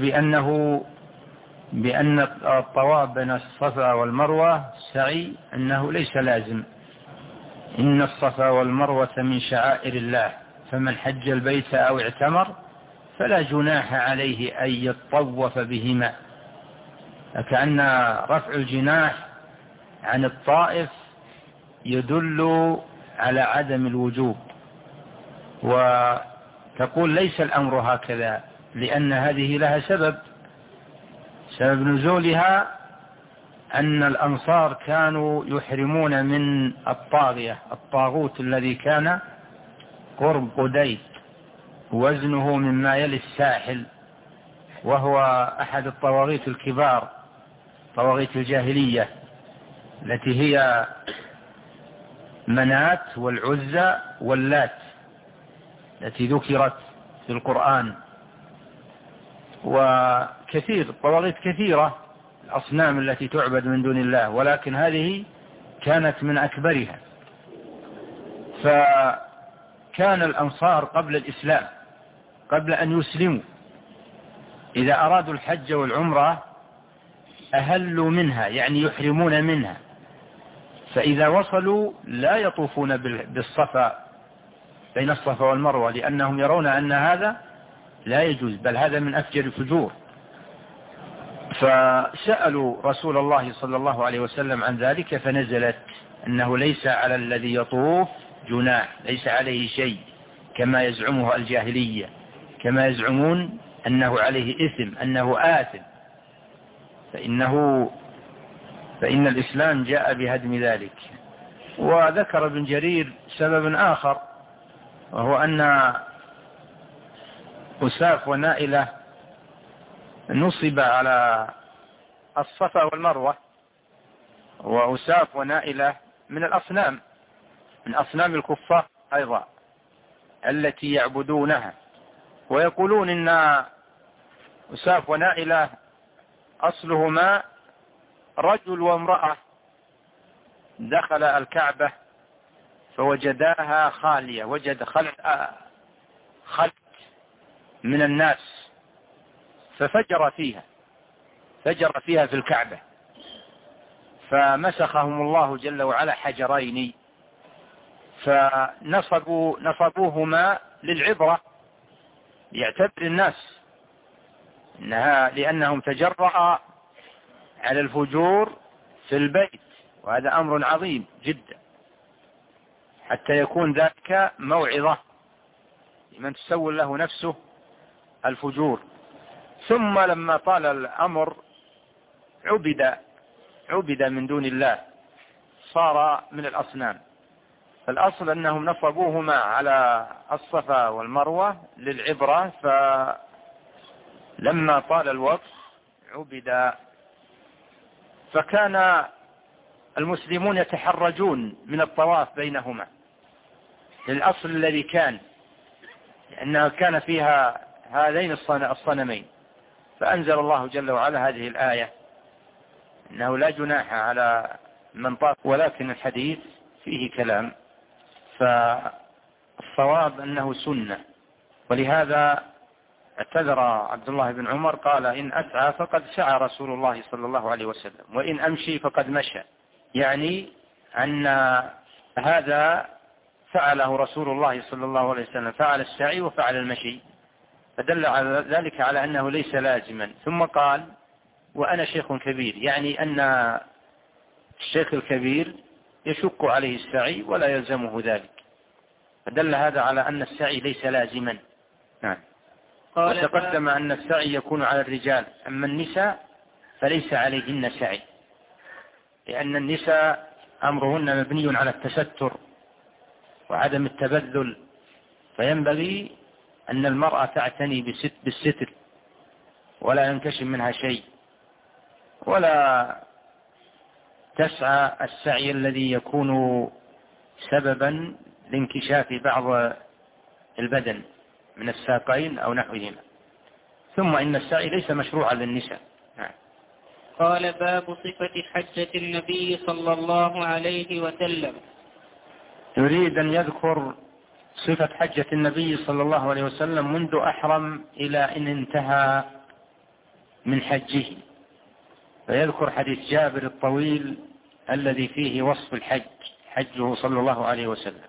بأن الطواف بين الصفا والمروة سعي أنه ليس لازم. إن الصفا والمروة من شعائر الله، فمن حج البيت أو اعتمر فلا جناح عليه أن يطوف بهما. فكأن رفع الجناح عن الطائف يدل على عدم الوجوب، وتقول ليس الأمر هكذا، لأن هذه لها سبب نزولها أن الأنصار كانوا يحرمون من الطاغوت الذي كان قرب قديد، وزنه مما يلي الساحل، وهو أحد الطواغيت الكبار، طواغيت الجاهلية التي هي منات والعزى واللات التي ذكرت في القرآن، وكثير طواغيت كثيرة الأصنام التي تعبد من دون الله، ولكن هذه كانت من أكبرها. فكان الأنصار قبل الإسلام قبل أن يسلموا إذا أرادوا الحج والعمرة أهلوا منها، يعني يحرمون منها، فإذا وصلوا لا يطوفون بالصفا بين الصفا والمروة، لأنهم يرون أن هذا لا يجوز، بل هذا من أفجر الفجور. فسألوا رسول الله صلى الله عليه وسلم عن ذلك، فنزلت أنه ليس على الذي يطوف جناح، ليس عليه شيء كما يزعمه الجاهلية، كما يزعمون أنه عليه إثم، أنه آثم، فإن الإسلام جاء بهدم ذلك. وذكر ابن جرير سبب آخر، وهو أن أساف ونائلة نصب على الصفا والمروة، وأساف ونائلة من الأصنام، من أصنام الكفار أيضا التي يعبدونها، ويقولون إن أساف ونائلة أصلهما رجل وامرأة دخل الكعبة فوجداها خالية، وجد خلق من الناس ففجر فيها في الكعبة، فمسخهم الله جل وعلا حجرين، فنصبوهما للعبرة، ليعتبر الناس لأنهم تجرأ على الفجور في البيت، وهذا أمر عظيم جدا، حتى يكون ذلك موعظة لمن تسول له نفسه الفجور. ثم لما طال الأمر عبد من دون الله، صار من الأصنام. فالأصل أنهم نصبوهما على الصفا والمروة للعبرة، فلما طال الوقت عبد. فكان المسلمون يتحرجون من الطواف بينهما للأصل الذي كان، لأنها كان فيها هذين الصنمين، فأنزل الله جل وعلا هذه الآية أنه لا جناح على من طاف، ولكن الحديث فيه كلام، فالصواب أنه سنة. ولهذا اعتذر عبد الله بن عمر قال: إن أسعى فقد سعى رسول الله صلى الله عليه وسلم، وإن أمشي فقد مشى، يعني أن هذا فعله رسول الله صلى الله عليه وسلم، فعل السعي وفعل المشي، فدل على ذلك على أنه ليس لازما. ثم قال: وأنا شيخ كبير، يعني أن الشيخ الكبير يشق عليه السعي ولا يلزمه ذلك، فدل هذا على أن السعي ليس لازما. نعم. وتقدم أن السعي يكون على الرجال، أما النساء فليس عليهن سعي، لأن النساء أمرهن مبني على التستر وعدم التبذل، فينبغي أن المرأة تعتني بالستر ولا ينكشف منها شيء، ولا تسعى السعي الذي يكون سببا لانكشاف بعض البدن من الساقين أو نحوهما. ثم إن السعي ليس مشروعا للنساء. قال: باب صفة حجة النبي صلى الله عليه وسلم. يريد أن يذكر صفة حجة النبي صلى الله عليه وسلم منذ أحرم إلى أن انتهى من حجه، فيذكر حديث جابر الطويل الذي فيه وصف الحج، حجه صلى الله عليه وسلم،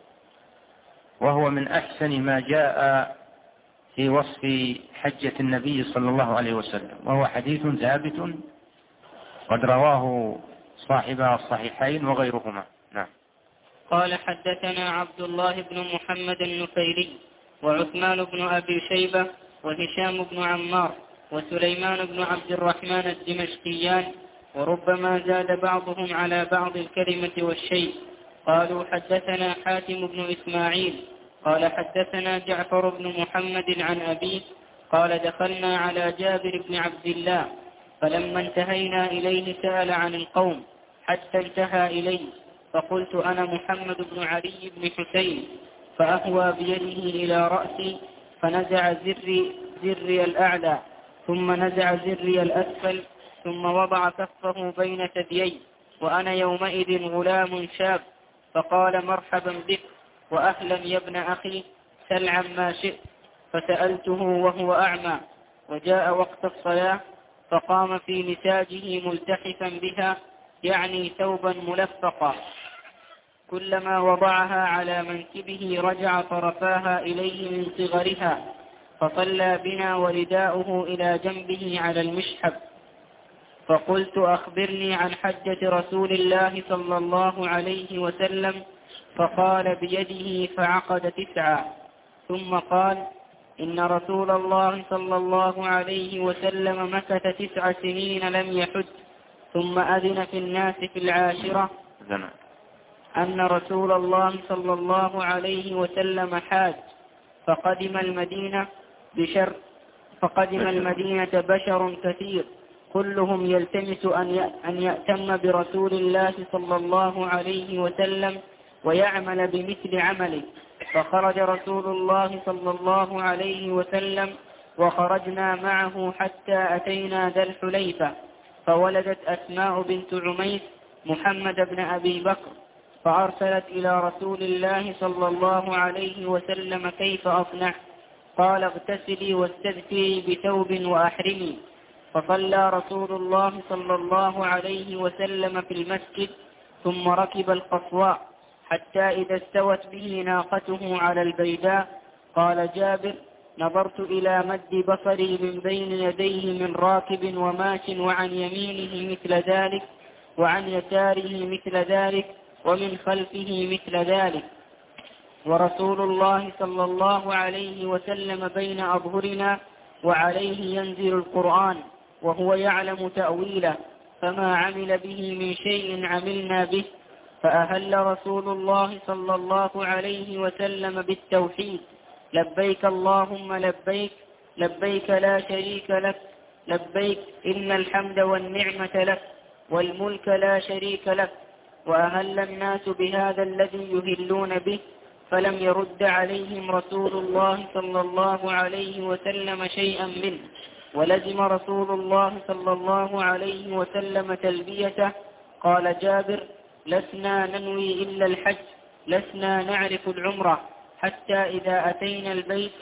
وهو من أحسن ما جاء في وصف حجة النبي صلى الله عليه وسلم، وهو حديث ثابت قد رواه صاحب الصحيحين وغيرهما. نعم. قال: حدثنا عبد الله بن محمد النفيلي وعثمان بن أبي شيبة وهشام بن عمار وسليمان بن عبد الرحمن الدمشقيان، وربما زاد بعضهم على بعض الكلمة والشيء. قالوا: حدثنا حاتم بن إسماعيل قال: حدثنا جعفر بن محمد عن أبيه قال: دخلنا على جابر بن عبد الله فلما انتهينا إليه سأل عن القوم حتى انتهى إليه، فقلت أنا محمد بن علي بن حسين، فأهوى بيده إلى رأسي فنزع زري الأعلى ثم نزع زري الأسفل ثم وضع كفه بين ثديي، وأنا يومئذ غلام شاب، فقال مرحبا بك وأهلا يا ابن أخي، سل عما شئت. فسألته وهو أعمى، وجاء وقت الصلاة فقام في نساجه ملتحفا بها، يعني ثوبا ملفقا، كلما وضعها على منكبه رجع طرفاها إليه من صغرها، فصلى بنا ورداؤه إلى جنبه على المشحب. فقلت أخبرني عن حجة رسول الله صلى الله عليه وسلم، فقال بيده فعقد 9، ثم قال إن رسول الله صلى الله عليه وسلم مكث 9 سنين لم يحج، ثم أذن في الناس في 10 أن رسول الله صلى الله عليه وسلم حاج، فقدم المدينة بشر كثير، كلهم يلتمس أن يأتم برسول الله صلى الله عليه وسلم ويعمل بمثل عمله، فخرج رسول الله صلى الله عليه وسلم وخرجنا معه حتى أتينا ذا الحليفة، فولدت أسماء بنت عميس محمد بن أبي بكر، فأرسلت إلى رسول الله صلى الله عليه وسلم كيف أصنع؟ قال اغتسلي واستذكري بثوب وأحرمي. فصلى رسول الله صلى الله عليه وسلم في المسجد، ثم ركب القصواء حتى إذا استوت به ناقته على البيداء. قال جابر نظرت إلى مد بصري من بين يديه من راكب وماش، وعن يمينه مثل ذلك وعن يساره مثل ذلك ومن خلفه مثل ذلك، ورسول الله صلى الله عليه وسلم بين أظهرنا، وعليه ينزل القرآن وهو يعلم تأويله، فما عمل به من شيء عملنا به. فأهل رسول الله صلى الله عليه وسلم بالتوحيد، لبيك اللهم لبيك، لبيك لا شريك لك لبيك، إن الحمد والنعمة لك والملك لا شريك لك. وأهل الناس بهذا الذي يهلون به، فلم يرد عليهم رسول الله صلى الله عليه وسلم شيئا منه، ولزم رسول الله صلى الله عليه وسلم تلبيته. قال جابر لسنا ننوي إلا الحج، لسنا نعرف العمرة، حتى إذا أتينا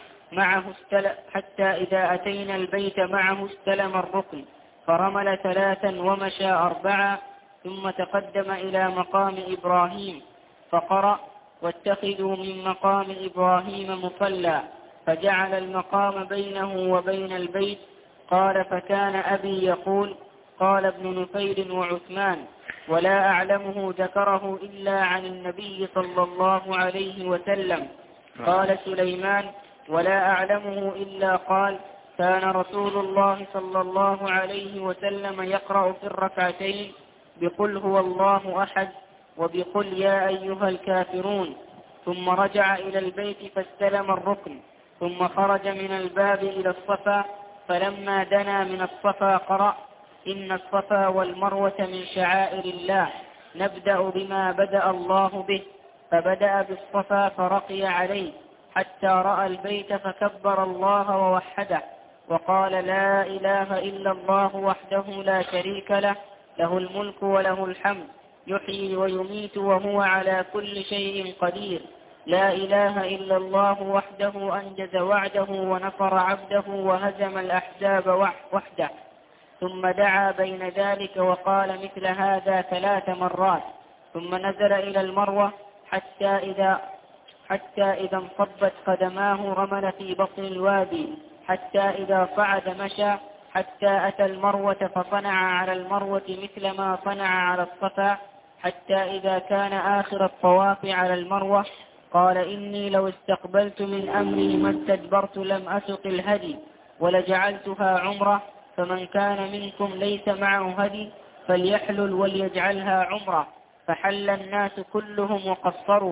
البيت معه استلم الركن، فرمل 3 ومشى 4، ثم تقدم إلى مقام إبراهيم فقرأ واتخذوا من مقام إبراهيم مصلى، فجعل المقام بينه وبين البيت. قال فكان أبي يقول قال ابن نفيل وعثمان، ولا أعلمه ذكره إلا عن النبي صلى الله عليه وسلم. قال سليمان ولا أعلمه إلا قال كان رسول الله صلى الله عليه وسلم يقرأ في الركعتين بقل هو الله أحد وبقل يا أيها الكافرون، ثم رجع إلى البيت فاستلم الركن، ثم خرج من الباب إلى الصفا، فلما دنا من الصفا قرأ إن الصفا والمروة من شعائر الله، نبدأ بما بدأ الله به، فبدأ بالصفا فرقي عليه حتى رأى البيت فكبر الله ووحده، وقال لا إله إلا الله وحده لا شريك له، له الملك وله الحمد، يحيي ويميت وهو على كل شيء قدير، لا إله إلا الله وحده أنجز وعده ونصر عبده وهزم الأحزاب وحده. ثم دعا بين ذلك وقال مثل هذا 3 مرات، ثم نزل إلى المروة حتى إذا انصبت قدماه رمل في بطن الوادي، حتى إذا صعد مشى، حتى أتى المروة فصنع على المروة مثل ما صنع على الصفا، حتى إذا كان آخر الطواف على المروة قال إني لو استقبلت من أمري ما استدبرت لم أسق الهدي ولجعلتها عمرة، فمن كان منكم ليس معه هدي فليحلل وليجعلها عمرة. فحل الناس كلهم وقصروا،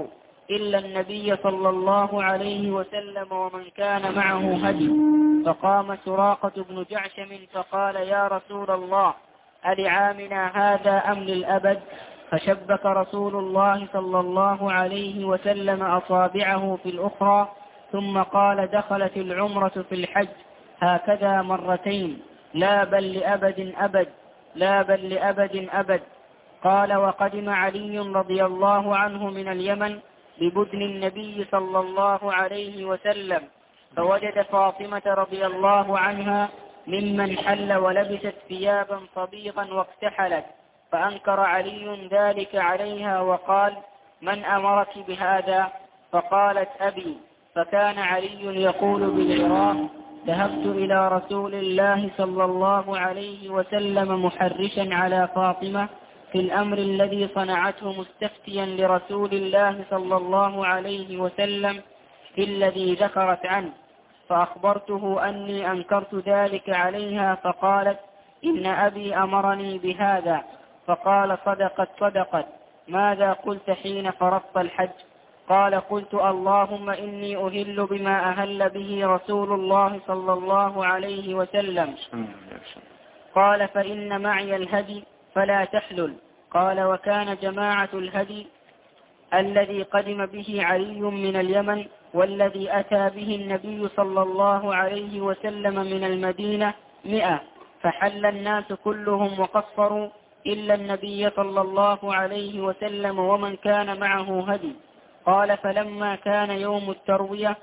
إلا النبي صلى الله عليه وسلم ومن كان معه هدي. فقام سراقة بن جعشم فقال يا رسول الله ألعامنا هذا أم للأبد؟ فشبك رسول الله صلى الله عليه وسلم أصابعه في الأخرى ثم قال دخلت العمرة في الحج هكذا مرتين لا بل لأبد أبد، لا بل لأبد أبد. قال وقدم علي رضي الله عنه من اليمن ببدن النبي صلى الله عليه وسلم فوجد فاطمة رضي الله عنها ممن حل ولبست ثيابا صبيغا واكتحلت، فأنكر علي ذلك عليها وقال من أمرك بهذا؟ فقالت أبي. فكان علي يقول بالعراق ذهبت إلى رسول الله صلى الله عليه وسلم محرشا على فاطمة في الأمر الذي صنعته مستفتيا لرسول الله صلى الله عليه وسلم في الذي ذكرت عنه، فأخبرته أني أنكرت ذلك عليها، فقالت إن أبي أمرني بهذا. فقال صدقت. ماذا قلت حين فرضت الحج؟ قال قلت اللهم إني أهل بما أهل به رسول الله صلى الله عليه وسلم. قال فإن معي الهدي فلا تحلل. قال وكان جماعة الهدي الذي قدم به علي من اليمن والذي أتى به النبي صلى الله عليه وسلم من المدينة 100، فحل الناس كلهم وقصروا إلا النبي صلى الله عليه وسلم ومن كان معه هدي. قال فلما كان يوم التروية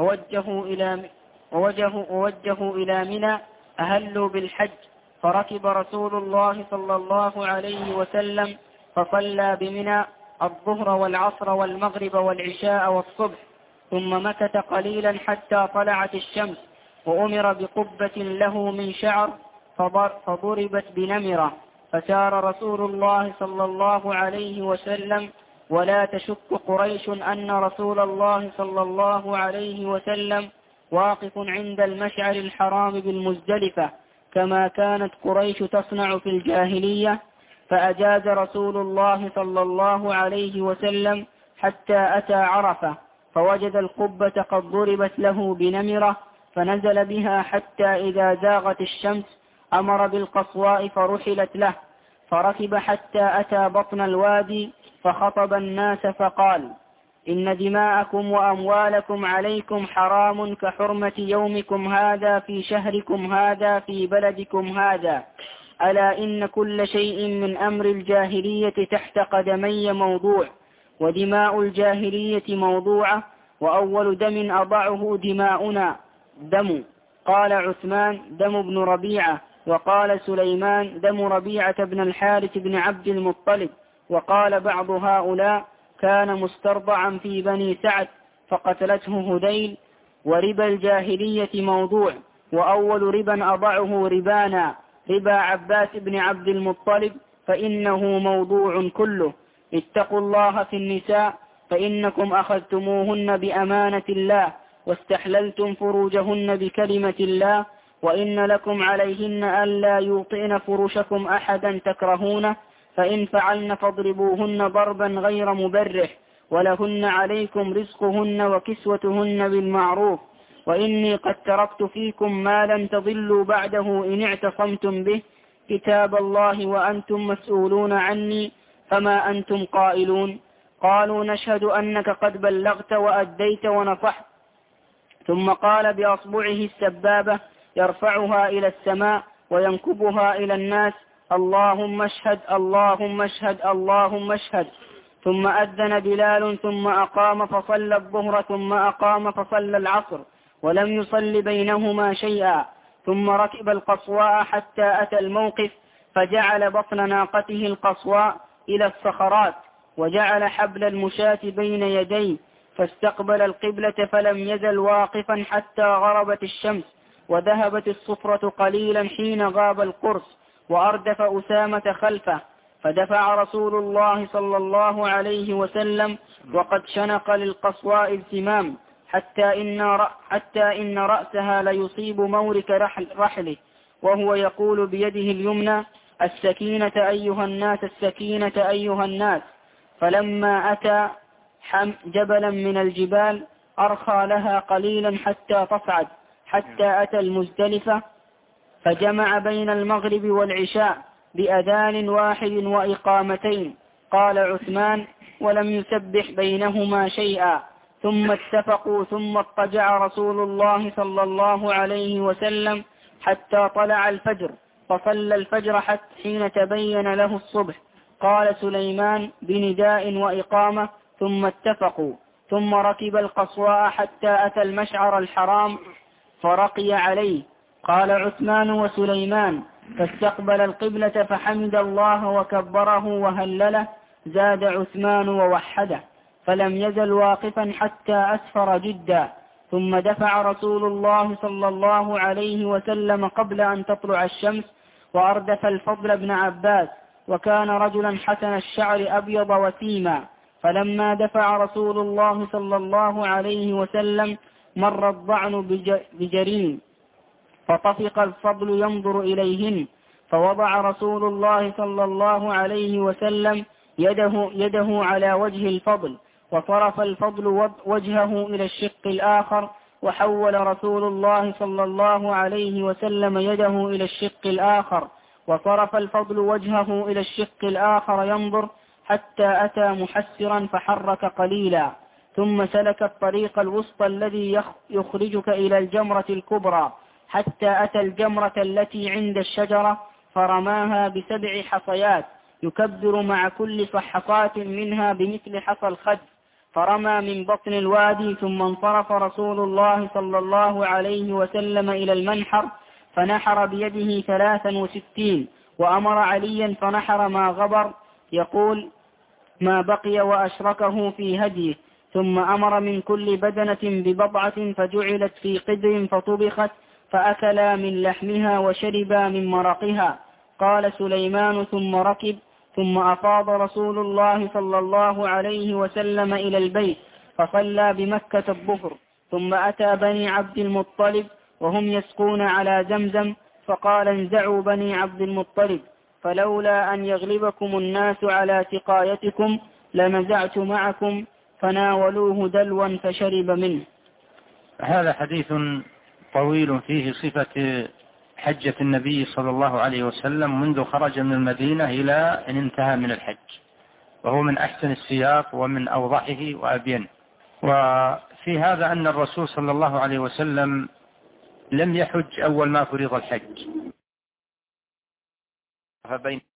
ووجهوا إلى منى أهلوا بالحج، فركب رسول الله صلى الله عليه وسلم فصلى بمنى الظهر والعصر والمغرب والعشاء والصبح، ثم مكث قليلا حتى طلعت الشمس، وأمر بقبة له من شعر فضربت بنمرة، فسار رسول الله صلى الله عليه وسلم ولا تشك قريش أن رسول الله صلى الله عليه وسلم واقف عند المشعر الحرام بالمزدلفة كما كانت قريش تصنع في الجاهلية. فأجاز رسول الله صلى الله عليه وسلم حتى أتى عرفة فوجد القبة قد ضربت له بنمرة، فنزل بها حتى إذا زاغت الشمس أمر بالقصواء فرحلت له، فركب حتى أتى بطن الوادي فخطب الناس فقال إن دماءكم وأموالكم عليكم حرام كحرمة يومكم هذا في شهركم هذا في بلدكم هذا، ألا إن كل شيء من أمر الجاهلية تحت قدمي موضوع، ودماء الجاهلية موضوعة، وأول دم أضعه دماؤنا دم. قال عثمان دم ابن ربيعة، وقال سليمان دم ربيعة بن الحارث بن عبد المطلب، وقال بعض هؤلاء كان مسترضعا في بني سعد فقتلته هذيل. وربا الجاهلية موضوع، وأول ربا أضعه ربانا ربا عباس بن عبد المطلب، فإنه موضوع كله. اتقوا الله في النساء فإنكم أخذتموهن بأمانة الله واستحللتم فروجهن بكلمة الله، وإن لكم عليهن ألا يوطئن فرشكم أحدا تكرهونه، فإن فعلن فاضربوهن ضربا غير مبرح، ولهن عليكم رزقهن وكسوتهن بالمعروف، وإني قد تركت فيكم ما لن تضلوا بعده إن اعتصمتم به، كتاب الله وأنتم مسؤولون عني، فما أنتم قائلون؟ قالوا نشهد أنك قد بلغت وأديت ونصحت. ثم قال بأصبعه السبابة يرفعها إلى السماء وينكبها إلى الناس اللهم اشهد اللهم اشهد اللهم اشهد. ثم أذن بلال ثم أقام فصلى الظهر ثم أقام فصلى العصر ولم يصل بينهما شيئا، ثم ركب القصواء حتى أتى الموقف فجعل بطن ناقته القصواء إلى الصخرات، وجعل حبل المشاة بين يديه، فاستقبل القبلة فلم يزل واقفا حتى غربت الشمس، وذهبت الصفرة قليلا حين غاب القرص، وأردف أسامة خلفه، فدفع رسول الله صلى الله عليه وسلم وقد شنق للقصواء الزمام حتى إن رأسها ليصيب مورك رحله، وهو يقول بيده اليمنى السكينة أيها الناس السكينة أيها الناس. فلما أتى جبلا من الجبال أرخى لها قليلا حتى تصعد، حتى أتى المزدلفة فجمع بين المغرب والعشاء بأذان واحد وإقامتين. قال عثمان: ولم يسبح بينهما شيئا. ثم اتفقوا، ثم اضطجع رسول الله صلى الله عليه وسلم حتى طلع الفجر، فصلى الفجر حتى حين تبين له الصبح. قال سليمان: بنداء وإقامة. ثم اتفقوا، ثم ركب القصواء حتى أتى المشعر الحرام فرقي عليه. قال عثمان وسليمان: فاستقبل القبلة فحمد الله وكبره وهلله. زاد عثمان ووحده، فلم يزل واقفا حتى أسفر جدا. ثم دفع رسول الله صلى الله عليه وسلم قبل أن تطلع الشمس، وأردف الفضل بن عباس، وكان رجلا حسن الشعر أبيض وسيما. فلما دفع رسول الله صلى الله عليه وسلم مر الضعن بجرين، فطفق الفضل ينظر إليهن، فوضع رسول الله صلى الله عليه وسلم يده على وجه الفضل، وصرف الفضل وجهه إلى الشق الآخر، وحول رسول الله صلى الله عليه وسلم يده إلى الشق الآخر، وصرف الفضل وجهه إلى الشق الآخر ينظر، حتى أتى محسرا فحرك قليلا، ثم سلك الطريق الوسطى الذي يخرجك إلى الجمرة الكبرى، حتى أتى الجمرة التي عند الشجرة، فرماها ب7 حصيات، يكبر مع كل صحصاة منها بمثل حصى الخد، فرمى من بطن الوادي. ثم انصرف رسول الله صلى الله عليه وسلم إلى المنحر، فنحر بيده 63، وأمر عليا فنحر ما غبر، يقول ما بقي، وأشركه في هديه. ثم أمر من كل بدنة ببضعة، فجعلت في قدر فطبخت، فأكلا من لحمها وشربا من مرقها. قال سليمان: ثم ركب، ثم أفاض رسول الله صلى الله عليه وسلم إلى البيت، فصلى بمكة الظهر. ثم أتى بني عبد المطلب وهم يسقون على زمزم، فقال: انزعوا بني عبد المطلب، فلولا أن يغلبكم الناس على سقايتكم لنزعت معكم، فناولوه دلوا فشرب منه. هذا حديث طويل فيه صفة حجة النبي صلى الله عليه وسلم منذ خرج من المدينة إلى أن انتهى من الحج، وهو من أحسن السياق ومن أوضحه وأبينه. وفي هذا أن الرسول صلى الله عليه وسلم لم يحج أول ما فرض الحج، فبين